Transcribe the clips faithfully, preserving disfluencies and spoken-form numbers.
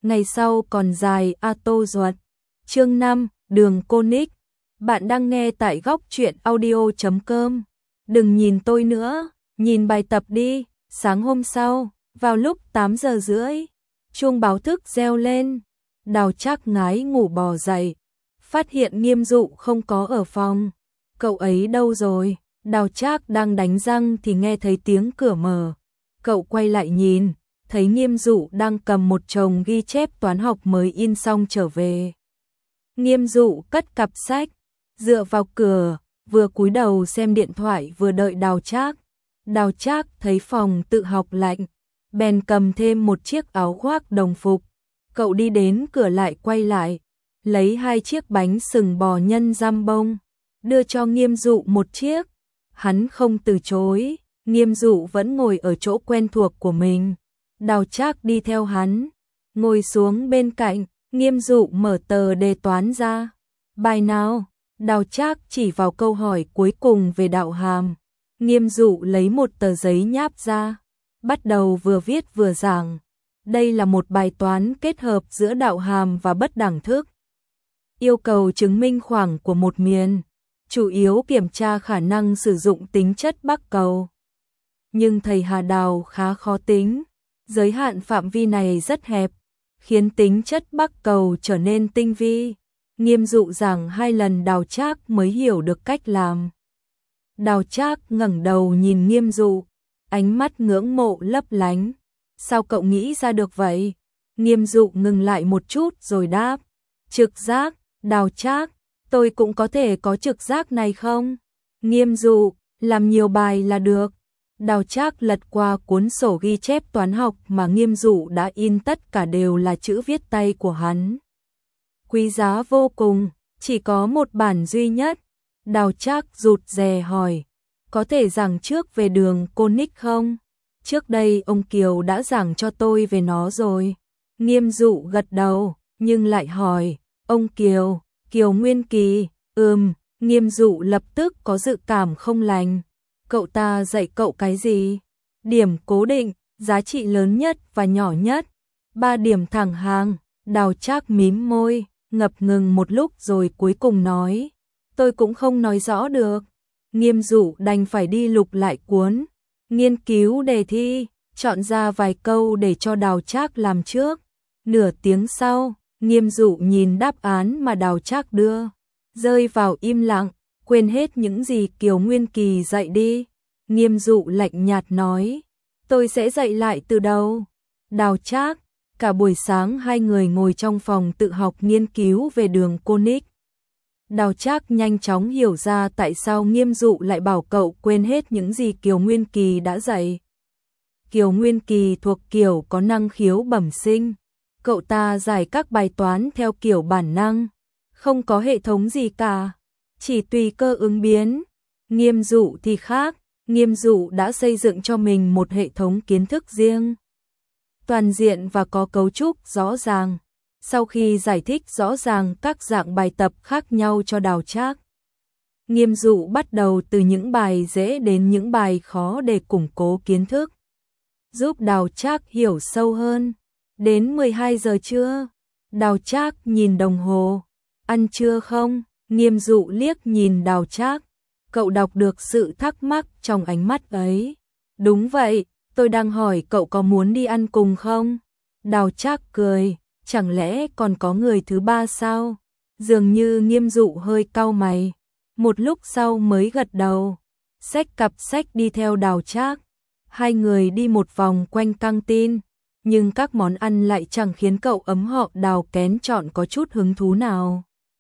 ngày sau còn dài a tô ruột. Chương năm, Đường Cô Ních. Bạn đang nghe tại góc truyện audio chấm com. Đừng nhìn tôi nữa, nhìn bài tập đi. Sáng hôm sau, vào lúc tám giờ rưỡi, chuông báo thức reo lên. Đào Trác ngái ngủ bò dậy, phát hiện Nghiêm Dụ không có ở phòng. Cậu ấy đâu rồi? Đào Trác đang đánh răng thì nghe thấy tiếng cửa mở. Cậu quay lại nhìn, thấy Nghiêm Dụ đang cầm một chồng ghi chép toán học mới in xong trở về. Nghiêm Dụ cất cặp sách, dựa vào cửa, vừa cúi đầu xem điện thoại vừa đợi Đào Trác. Đào Trác thấy phòng tự học lạnh, bèn cầm thêm một chiếc áo khoác đồng phục. Cậu đi đến cửa lại quay lại, lấy hai chiếc bánh sừng bò nhân giam bông, đưa cho Nghiêm Dụ một chiếc. Hắn không từ chối, Nghiêm Dụ vẫn ngồi ở chỗ quen thuộc của mình. Đào Trác đi theo hắn, ngồi xuống bên cạnh, Nghiêm Dụ mở tờ đề toán ra. Bài nào? Đào Trác chỉ vào câu hỏi cuối cùng về đạo hàm. Nghiêm Dụ lấy một tờ giấy nháp ra, bắt đầu vừa viết vừa giảng. Đây là một bài toán kết hợp giữa đạo hàm và bất đẳng thức. Yêu cầu chứng minh khoảng của một miền, chủ yếu kiểm tra khả năng sử dụng tính chất bắc cầu. Nhưng thầy Hà Đào khá khó tính, giới hạn phạm vi này rất hẹp, khiến tính chất bắc cầu trở nên tinh vi. Nghiêm Dụ giảng hai lần Đào Trác mới hiểu được cách làm. Đào Trác ngẩng đầu nhìn Nghiêm Dụ, ánh mắt ngưỡng mộ lấp lánh. Sao cậu nghĩ ra được vậy? Nghiêm Dụ ngừng lại một chút rồi đáp. Trực giác. Đào Trác, tôi cũng có thể có trực giác này không? Nghiêm Dụ, làm nhiều bài là được. Đào Trác lật qua cuốn sổ ghi chép toán học mà Nghiêm Dụ đã in, tất cả đều là chữ viết tay của hắn. Quý giá vô cùng, chỉ có một bản duy nhất. Đào Trác rụt rè hỏi, có thể giảng trước về Đường Cô Ních không? Trước đây ông Kiều đã giảng cho tôi về nó rồi. Nghiêm Dụ gật đầu, nhưng lại hỏi, ông Kiều, Kiều Nguyên Kỳ, ừm, Nghiêm Dụ lập tức có dự cảm không lành. Cậu ta dạy cậu cái gì? Điểm cố định, giá trị lớn nhất và nhỏ nhất. Ba điểm thẳng hàng. Đào Trác mím môi, ngập ngừng một lúc rồi cuối cùng nói, tôi cũng không nói rõ được. Nghiêm Dụ đành phải đi lục lại cuốn, nghiên cứu đề thi, chọn ra vài câu để cho Đào Trác làm trước. Nửa tiếng sau, Nghiêm Dụ nhìn đáp án mà Đào Trác đưa, rơi vào im lặng, quên hết những gì Kiều Nguyên Kỳ dạy đi. Nghiêm Dụ lạnh nhạt nói, tôi sẽ dạy lại từ đầu. Đào Trác, cả buổi sáng hai người ngồi trong phòng tự học nghiên cứu về Đường Cô Ních. Đào Trác nhanh chóng hiểu ra tại sao Nghiêm Dụ lại bảo cậu quên hết những gì Kiều Nguyên Kỳ đã dạy. Kiều Nguyên Kỳ thuộc kiểu có năng khiếu bẩm sinh. Cậu ta giải các bài toán theo kiểu bản năng, không có hệ thống gì cả, chỉ tùy cơ ứng biến. Nghiêm Dụ thì khác, Nghiêm Dụ đã xây dựng cho mình một hệ thống kiến thức riêng, toàn diện và có cấu trúc rõ ràng. Sau khi giải thích rõ ràng các dạng bài tập khác nhau cho Đào Trác, Nghiêm Dụ bắt đầu từ những bài dễ đến những bài khó để củng cố kiến thức, giúp Đào Trác hiểu sâu hơn. Đến mười hai giờ trưa, Đào Trác nhìn đồng hồ, ăn trưa không? Nghiêm Dụ liếc nhìn Đào Trác, cậu đọc được sự thắc mắc trong ánh mắt ấy. Đúng vậy, tôi đang hỏi cậu có muốn đi ăn cùng không? Đào Trác cười, chẳng lẽ còn có người thứ ba sao? Dường như Nghiêm Dụ hơi cau mày, một lúc sau mới gật đầu, xách cặp sách đi theo Đào Trác. Hai người đi một vòng quanh căng tin, nhưng các món ăn lại chẳng khiến cậu ấm họ Đào kén chọn có chút hứng thú nào.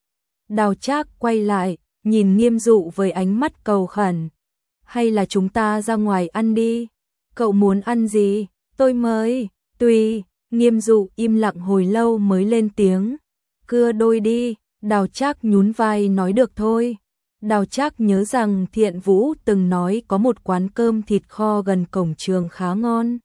Đào Trác quay lại, nhìn Nghiêm Dụ với ánh mắt cầu khẩn. Hay là chúng ta ra ngoài ăn đi? Cậu muốn ăn gì? Tôi mời. Tùy. Nghiêm Dụ im lặng hồi lâu mới lên tiếng. Cưa đôi đi. Đào Trác nhún vai nói được thôi. Đào Trác nhớ rằng Thiện Vũ từng nói có một quán cơm thịt kho gần cổng trường khá ngon,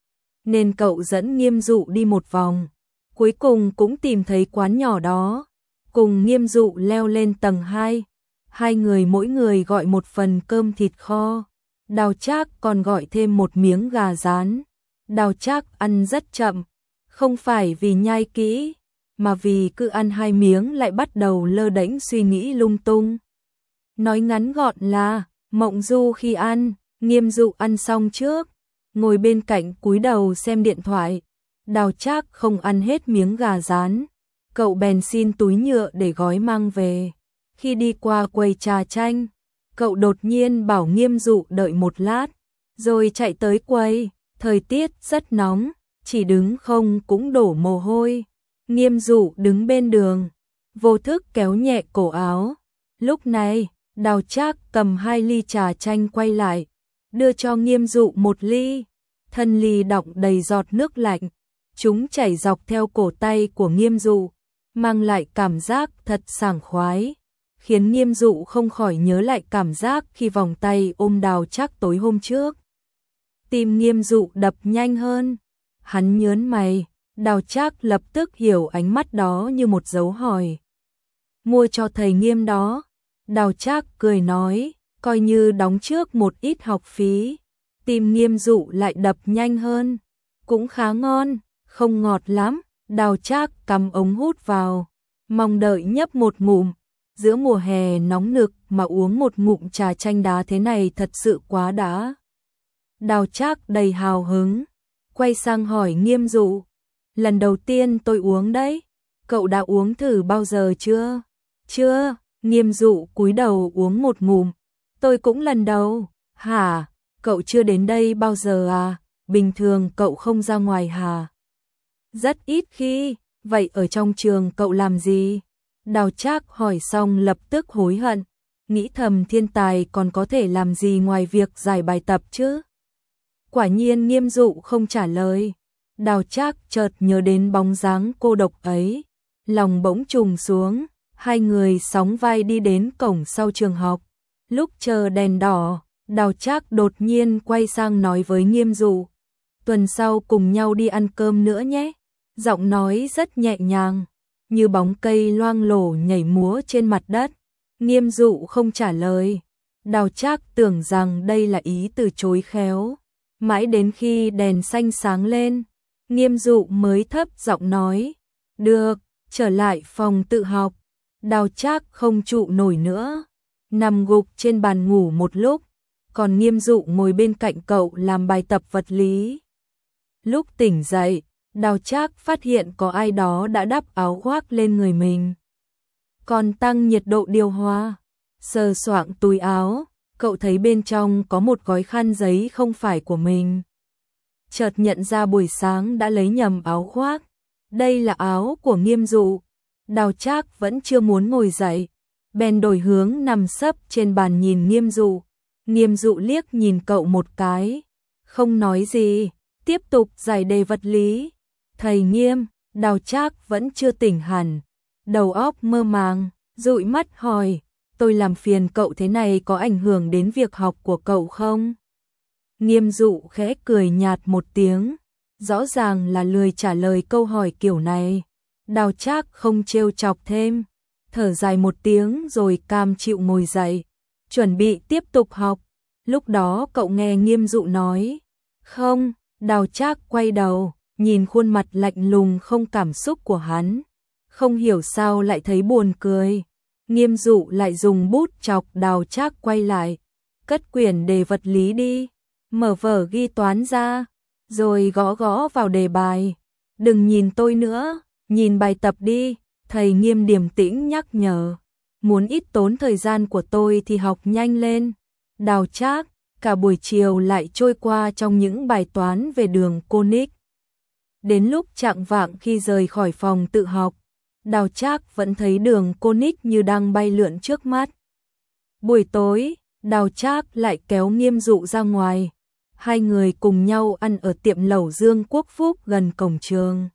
nên cậu dẫn Nghiêm Dụ đi một vòng, cuối cùng cũng tìm thấy quán nhỏ đó. Cùng Nghiêm Dụ leo lên tầng hai, hai người mỗi người gọi một phần cơm thịt kho, Đào Trác còn gọi thêm một miếng gà rán. Đào Trác ăn rất chậm, Không phải vì nhai kỹ, mà vì cứ ăn hai miếng lại bắt đầu lơ đễnh suy nghĩ lung tung. Nói ngắn gọn là, Mộng Du khi ăn, Nghiêm Dụ ăn xong trước, ngồi bên cạnh cúi đầu xem điện thoại. Đào Trác không ăn hết miếng gà rán, cậu bèn xin túi nhựa để gói mang về. Khi đi qua quầy trà chanh, cậu đột nhiên bảo Nghiêm Dụ đợi một lát, rồi chạy tới quầy. Thời tiết rất nóng, chỉ đứng không cũng đổ mồ hôi. Nghiêm Dụ đứng bên đường, vô thức kéo nhẹ cổ áo. Lúc này, Đào Trác cầm hai ly trà chanh quay lại, đưa cho Nghiêm Dụ một ly. Thân ly đọng đầy giọt nước lạnh, chúng chảy dọc theo cổ tay của Nghiêm Dụ, mang lại cảm giác thật sảng khoái, khiến Nghiêm Dụ không khỏi nhớ lại cảm giác khi vòng tay ôm Đào Trác tối hôm trước. Tim Nghiêm Dụ đập nhanh hơn, hắn nhớn mày, Đào Trác lập tức hiểu ánh mắt đó như một dấu hỏi. Mua cho thầy Nghiêm đó. Đào Trác cười nói, coi như đóng trước một ít học phí. Tim Nghiêm Dụ lại đập nhanh hơn, cũng khá ngon, không ngọt lắm. Đào Trác cắm ống hút vào, mong đợi nhấp một ngụm. Giữa mùa hè nóng nực mà uống một ngụm trà chanh đá thế này thật sự quá đã. Đào Trác đầy hào hứng, quay sang hỏi Nghiêm Dụ, lần đầu tiên tôi uống đấy, cậu đã uống thử bao giờ chưa? Chưa. Nghiêm Dụ cúi đầu uống một ngụm, tôi cũng lần đầu. Hả, cậu chưa đến đây bao giờ à? Bình thường cậu không ra ngoài hả? Rất ít khi, vậy ở trong trường cậu làm gì? Đào Trác hỏi xong lập tức hối hận, nghĩ thầm thiên tài còn có thể làm gì ngoài việc giải bài tập chứ? Quả nhiên Nghiêm Dụ không trả lời. Đào Trác chợt nhớ đến bóng dáng cô độc ấy, lòng bỗng trùng xuống. Hai người sóng vai đi đến cổng sau trường học. Lúc chờ đèn đỏ, Đào Trác đột nhiên quay sang nói với Nghiêm Dụ, tuần sau cùng nhau đi ăn cơm nữa nhé. Giọng nói rất nhẹ nhàng, như bóng cây loang lổ nhảy múa trên mặt đất. Nghiêm Dụ không trả lời. Đào Trác tưởng rằng đây là ý từ chối khéo. Mãi đến khi đèn xanh sáng lên, Nghiêm Dụ mới thấp giọng nói, được, trở lại phòng tự học. Đào Trác không trụ nổi nữa, nằm gục trên bàn ngủ một lúc, còn Nghiêm Dụ ngồi bên cạnh cậu làm bài tập vật lý. Lúc tỉnh dậy, Đào Trác phát hiện có ai đó đã đắp áo khoác lên người mình, còn tăng nhiệt độ điều hòa. Sờ soạng túi áo, cậu thấy bên trong có một gói khăn giấy không phải của mình. Chợt nhận ra buổi sáng đã lấy nhầm áo khoác, đây là áo của Nghiêm Dụ. Đào Trác vẫn chưa muốn ngồi dậy, bèn đổi hướng nằm sấp trên bàn nhìn Nghiêm Dụ. Nghiêm Dụ liếc nhìn cậu một cái, không nói gì, tiếp tục giải đề vật lý. Thầy Nghiêm, Đào Trác vẫn chưa tỉnh hẳn, đầu óc mơ màng, dụi mắt hỏi, tôi làm phiền cậu thế này có ảnh hưởng đến việc học của cậu không? Nghiêm Dụ khẽ cười nhạt một tiếng, rõ ràng là lười trả lời câu hỏi kiểu này. Đào Trác không trêu chọc thêm, thở dài một tiếng rồi cam chịu ngồi dậy, chuẩn bị tiếp tục học. Lúc đó cậu nghe Nghiêm Dụ nói, không. Đào Trác quay đầu, nhìn khuôn mặt lạnh lùng không cảm xúc của hắn, không hiểu sao lại thấy buồn cười. Nghiêm Dụ lại dùng bút chọc Đào Trác quay lại, cất quyển đề vật lý đi, mở vở ghi toán ra, rồi gõ gõ vào đề bài. Đừng nhìn tôi nữa, nhìn bài tập đi, thầy Nghiêm điềm tĩnh nhắc nhở. Muốn ít tốn thời gian của tôi thì học nhanh lên. Đào Trác, cả buổi chiều lại trôi qua trong những bài toán về đường conic. Đến lúc chạng vạng khi rời khỏi phòng tự học, Đào Trác vẫn thấy đường conic như đang bay lượn trước mắt. Buổi tối, Đào Trác lại kéo Nghiêm Dụ ra ngoài. Hai người cùng nhau ăn ở tiệm lẩu Dương Quốc Phúc gần cổng trường.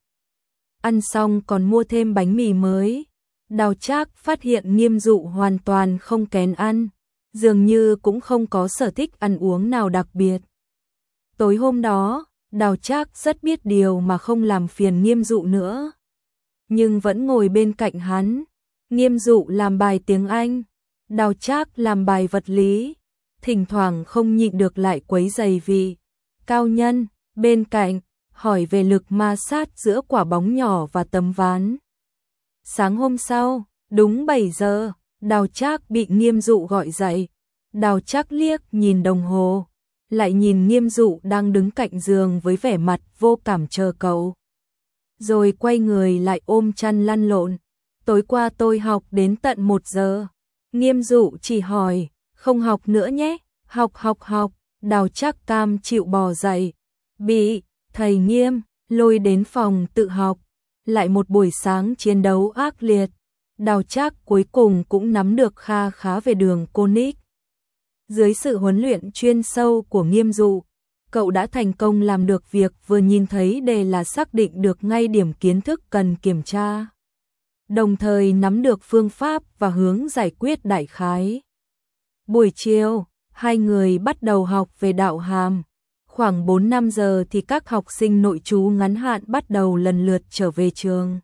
Ăn xong còn mua thêm bánh mì mới. Đào Trác phát hiện Nghiêm Dụ hoàn toàn không kén ăn, dường như cũng không có sở thích ăn uống nào đặc biệt. Tối hôm đó, Đào Trác rất biết điều mà không làm phiền Nghiêm Dụ nữa, nhưng vẫn ngồi bên cạnh hắn. Nghiêm Dụ làm bài tiếng Anh, Đào Trác làm bài vật lý, thỉnh thoảng không nhịn được lại quấy rầy vị cao nhân bên cạnh, hỏi về lực ma sát giữa quả bóng nhỏ và tấm ván. Sáng hôm sau, đúng bảy giờ, Đào Trác bị Nghiêm Dụ gọi dậy. Đào Trác liếc nhìn đồng hồ, lại nhìn Nghiêm Dụ đang đứng cạnh giường với vẻ mặt vô cảm chờ cậu. Rồi quay người lại ôm chăn lăn lộn. Tối qua tôi học đến tận một giờ. Nghiêm Dụ chỉ hỏi, không học nữa nhé, học học học. Đào Trác cam chịu bò dậy, bị thầy Nghiêm lôi đến phòng tự học. Lại một buổi sáng chiến đấu ác liệt, Đào Trác cuối cùng cũng nắm được kha khá về đường conic. Dưới sự huấn luyện chuyên sâu của Nghiêm Dụ, cậu đã thành công làm được việc vừa nhìn thấy đề là xác định được ngay điểm kiến thức cần kiểm tra, đồng thời nắm được phương pháp và hướng giải quyết đại khái. Buổi chiều, hai người bắt đầu học về đạo hàm. Khoảng bốn năm giờ thì các học sinh nội trú ngắn hạn bắt đầu lần lượt trở về trường.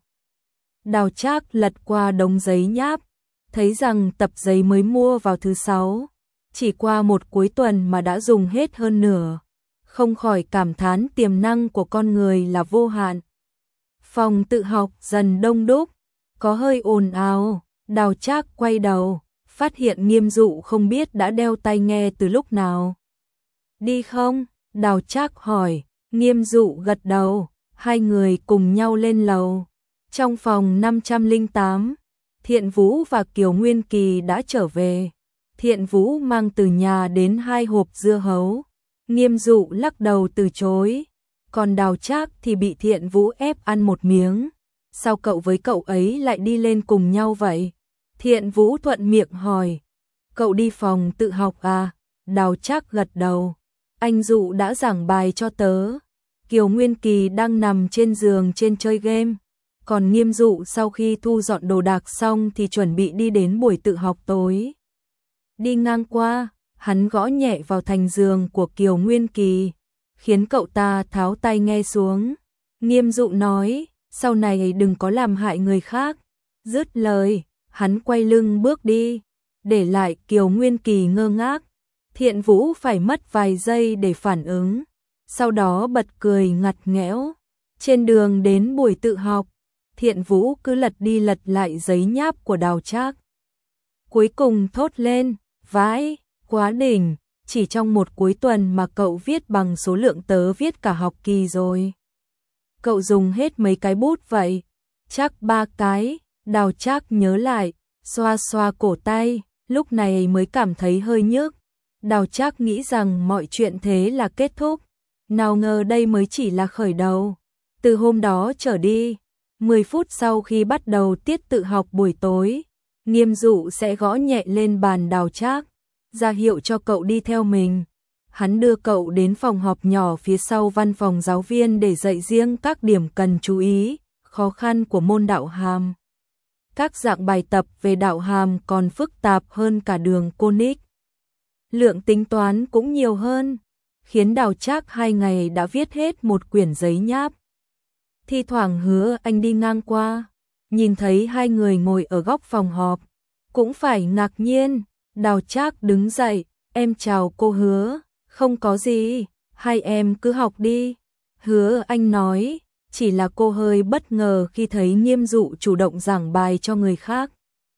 Đào Trác lật qua đống giấy nháp, thấy rằng tập giấy mới mua vào thứ sáu, chỉ qua một cuối tuần mà đã dùng hết hơn nửa, không khỏi cảm thán tiềm năng của con người là vô hạn. Phòng tự học dần đông đúc, có hơi ồn ào. Đào Trác quay đầu, phát hiện Nghiêm Dụ không biết đã đeo tai nghe từ lúc nào. Đi không? Đào Trác hỏi. Nghiêm Dụ gật đầu, hai người cùng nhau lên lầu. Trong phòng năm trăm lẻ tám, Thiện Vũ và Kiều Nguyên Kỳ đã trở về. Thiện Vũ mang từ nhà đến hai hộp dưa hấu. Nghiêm Dụ lắc đầu từ chối, còn Đào Trác thì bị Thiện Vũ ép ăn một miếng. Sao cậu với cậu ấy lại đi lên cùng nhau vậy? Thiện Vũ thuận miệng hỏi. Cậu đi phòng tự học à? Đào Trác gật đầu. Anh Dụ đã giảng bài cho tớ. Kiều Nguyên Kỳ đang nằm trên giường trên chơi game. Còn Nghiêm Dụ sau khi thu dọn đồ đạc xong thì chuẩn bị đi đến buổi tự học tối. Đi ngang qua, hắn gõ nhẹ vào thành giường của Kiều Nguyên Kỳ, khiến cậu ta tháo tai nghe xuống. Nghiêm Dụ nói, sau này đừng có làm hại người khác. Dứt lời, hắn quay lưng bước đi, để lại Kiều Nguyên Kỳ ngơ ngác. Thiện Vũ phải mất vài giây để phản ứng, sau đó bật cười ngặt nghẽo. Trên đường đến buổi tự học, Thiện Vũ cứ lật đi lật lại giấy nháp của Đào Trác. Cuối cùng thốt lên, vãi, quá đỉnh, chỉ trong một cuối tuần mà cậu viết bằng số lượng tớ viết cả học kỳ rồi. Cậu dùng hết mấy cái bút vậy? Chắc ba cái. Đào Trác nhớ lại, xoa xoa cổ tay, lúc này mới cảm thấy hơi nhức. Đào Trác nghĩ rằng mọi chuyện thế là kết thúc, nào ngờ đây mới chỉ là khởi đầu. Từ hôm đó trở đi, mười phút sau khi bắt đầu tiết tự học buổi tối, Nghiêm Dụ sẽ gõ nhẹ lên bàn Đào Trác, ra hiệu cho cậu đi theo mình. Hắn đưa cậu đến phòng họp nhỏ phía sau văn phòng giáo viên để dạy riêng các điểm cần chú ý, khó khăn của môn đạo hàm. Các dạng bài tập về đạo hàm còn phức tạp hơn cả đường conic. Lượng tính toán cũng nhiều hơn, khiến Đào Trác hai ngày đã viết hết một quyển giấy nháp. Thi thoảng Hứa Anh đi ngang qua, nhìn thấy hai người ngồi ở góc phòng họp, cũng phải ngạc nhiên. Đào Trác đứng dậy, em chào cô Hứa. Không có gì, hai em cứ học đi. Hứa Anh nói, chỉ là cô hơi bất ngờ khi thấy Nghiêm Dụ chủ động giảng bài cho người khác.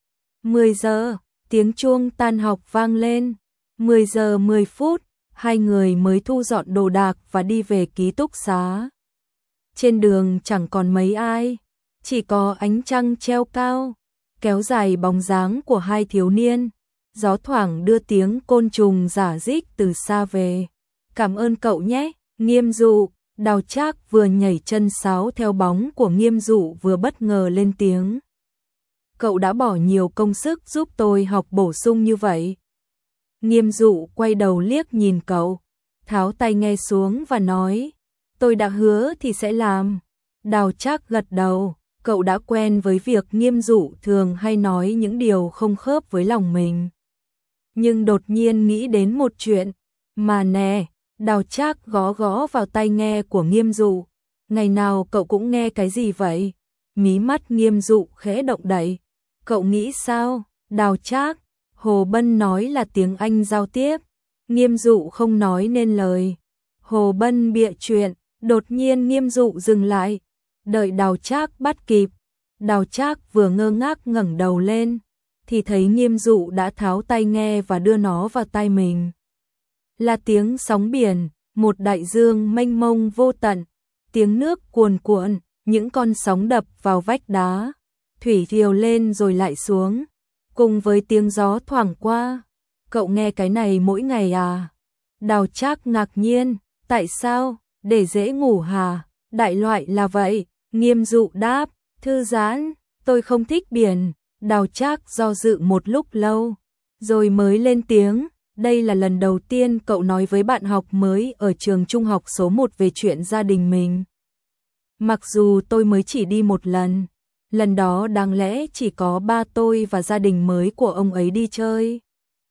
mười giờ, tiếng chuông tan học vang lên. mười giờ mười phút, hai người mới thu dọn đồ đạc và đi về ký túc xá. Trên đường chẳng còn mấy ai, chỉ có ánh trăng treo cao, kéo dài bóng dáng của hai thiếu niên. Gió thoảng đưa tiếng côn trùng rả rích từ xa về. Cảm ơn cậu nhé, Nghiêm Dụ. Đào Trác vừa nhảy chân sáo theo bóng của Nghiêm Dụ vừa bất ngờ lên tiếng. Cậu đã bỏ nhiều công sức giúp tôi học bổ sung như vậy. Nghiêm Dụ quay đầu liếc nhìn cậu, tháo tai nghe xuống và nói, tôi đã hứa thì sẽ làm. Đào Trác gật đầu, cậu đã quen với việc Nghiêm Dụ thường hay nói những điều không khớp với lòng mình. Nhưng đột nhiên nghĩ đến một chuyện, mà nè, Đào Trác gõ gõ vào tai nghe của Nghiêm Dụ. Ngày nào cậu cũng nghe cái gì vậy? Mí mắt Nghiêm Dụ khẽ động đậy. Cậu nghĩ sao? Đào Trác, Hồ Bân nói là tiếng Anh giao tiếp. Nghiêm Dụ không nói nên lời. Hồ Bân bịa chuyện, Đột nhiên Nghiêm Dụ dừng lại, đợi Đào Trác bắt kịp. Đào Trác vừa ngơ ngác ngẩng đầu lên, thì thấy Nghiêm Dụ đã tháo tai nghe và đưa nó vào tai mình. Là tiếng sóng biển, một đại dương mênh mông vô tận, tiếng nước cuồn cuộn, những con sóng đập vào vách đá, thủy triều lên rồi lại xuống, cùng với tiếng gió thoảng qua. Cậu nghe cái này mỗi ngày à? Đào Trác ngạc nhiên, tại sao? Để dễ ngủ hả? Đại loại là vậy. Nghiêm Dụ đáp, thư giãn, tôi không thích biển. Đào Trác do dự một lúc lâu, rồi mới lên tiếng, đây là lần đầu tiên cậu nói với bạn học mới ở trường trung học số một về chuyện gia đình mình. Mặc dù tôi mới chỉ đi một lần, lần đó đáng lẽ chỉ có ba tôi và gia đình mới của ông ấy đi chơi.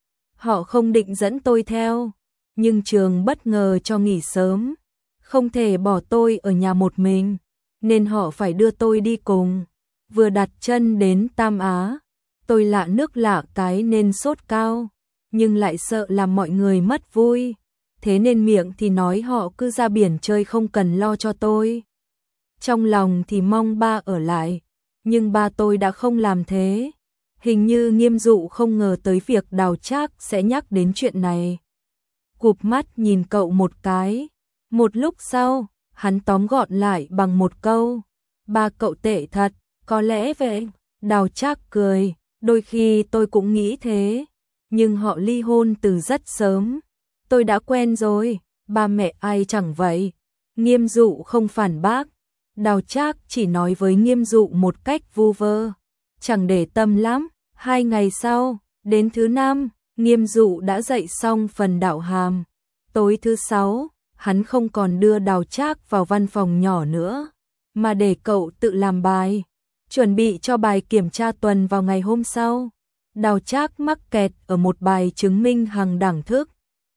Họ không định dẫn tôi theo, nhưng trường bất ngờ cho nghỉ sớm, không thể bỏ tôi ở nhà một mình, nên họ phải đưa tôi đi cùng. Vừa đặt chân đến Tam Á, tôi lạ nước lạ cái nên sốt cao, nhưng lại sợ làm mọi người mất vui, thế nên miệng thì nói họ cứ ra biển chơi không cần lo cho tôi. Trong lòng thì mong ba ở lại, nhưng ba tôi đã không làm thế. Hình như Nghiêm Dụ không ngờ tới việc Đào Trác sẽ nhắc đến chuyện này. Cụp mắt nhìn cậu một cái, một lúc sau, hắn tóm gọn lại bằng một câu, ba cậu tệ thật. Có lẽ vậy. Đào Trác cười, đôi khi tôi cũng nghĩ thế, nhưng họ ly hôn từ rất sớm. Tôi đã quen rồi, ba mẹ ai chẳng vậy. Nghiêm Dụ không phản bác, Đào Trác chỉ nói với Nghiêm Dụ một cách vu vơ, chẳng để tâm lắm. Hai ngày sau, đến thứ năm, Nghiêm Dụ đã dạy xong phần đạo hàm. Tối thứ sáu, hắn không còn đưa Đào Trác vào văn phòng nhỏ nữa, mà để cậu tự làm bài, chuẩn bị cho bài kiểm tra tuần vào ngày hôm sau. Đào Trác mắc kẹt ở một bài chứng minh hằng đẳng thức.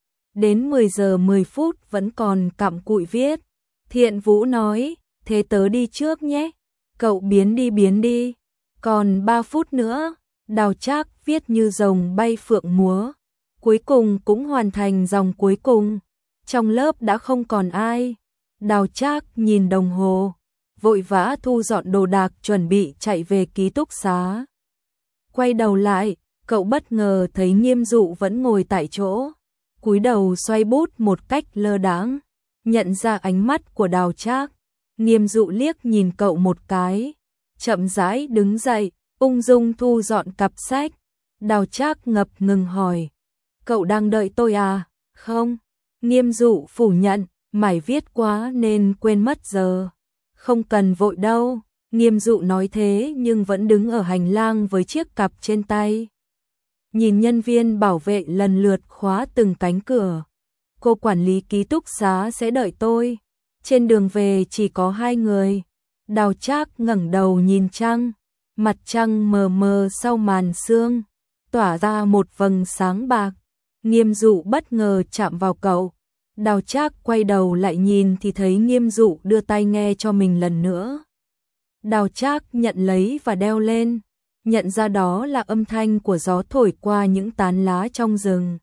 Đến mười giờ mười phút vẫn còn cặm cụi viết. Thiện Vũ nói, thế tớ đi trước nhé. Cậu biến đi biến đi. Còn ba phút nữa. Đào Trác viết như rồng bay phượng múa. Cuối cùng cũng hoàn thành dòng cuối cùng. Trong lớp đã không còn ai. Đào Trác nhìn đồng hồ, vội vã thu dọn đồ đạc chuẩn bị chạy về ký túc xá. Quay đầu lại, cậu bất ngờ thấy Nghiêm Dụ vẫn ngồi tại chỗ, cúi đầu xoay bút một cách lơ đãng. Nhận ra ánh mắt của Đào Trác, Nghiêm Dụ liếc nhìn cậu một cái, chậm rãi đứng dậy, ung dung thu dọn cặp sách. Đào Trác ngập ngừng hỏi, cậu đang đợi tôi à? Không. Nghiêm Dụ phủ nhận, mải viết quá nên quên mất giờ. Không cần vội đâu. Nghiêm Dụ nói thế nhưng vẫn đứng ở hành lang với chiếc cặp trên tay. Nhìn nhân viên bảo vệ lần lượt khóa từng cánh cửa. Cô quản lý ký túc xá sẽ đợi tôi. Trên đường về chỉ có hai người. Đào Trác ngẩng đầu nhìn trăng. Mặt trăng mờ mờ sau màn sương, tỏa ra một vầng sáng bạc. Nghiêm Dụ bất ngờ chạm vào cậu. Đào Trác quay đầu lại nhìn thì thấy Nghiêm Dụ đưa tai nghe cho mình lần nữa. Đào Trác nhận lấy và đeo lên, nhận ra đó là âm thanh của gió thổi qua những tán lá trong rừng.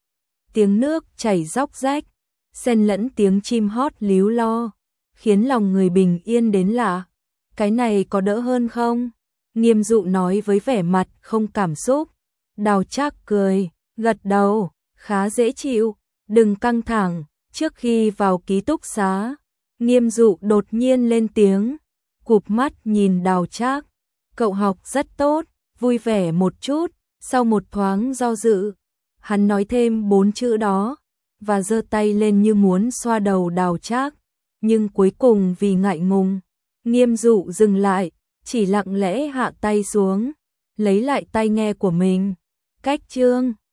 Tiếng nước chảy róc rách, xen lẫn tiếng chim hót líu lo, khiến lòng người bình yên đến lạ. Cái này có đỡ hơn không? Nghiêm Dụ nói với vẻ mặt không cảm xúc. Đào Trác cười, gật đầu, khá dễ chịu, đừng căng thẳng. Trước khi vào ký túc xá, Nghiêm Dụ đột nhiên lên tiếng, cụp mắt nhìn Đào Trác. Cậu học rất tốt, vui vẻ một chút. Sau một thoáng do dự, hắn nói thêm bốn chữ đó, và giơ tay lên như muốn xoa đầu Đào Trác. Nhưng cuối cùng vì ngại ngùng, Nghiêm Dụ dừng lại, chỉ lặng lẽ hạ tay xuống, lấy lại tai nghe của mình. Cách chương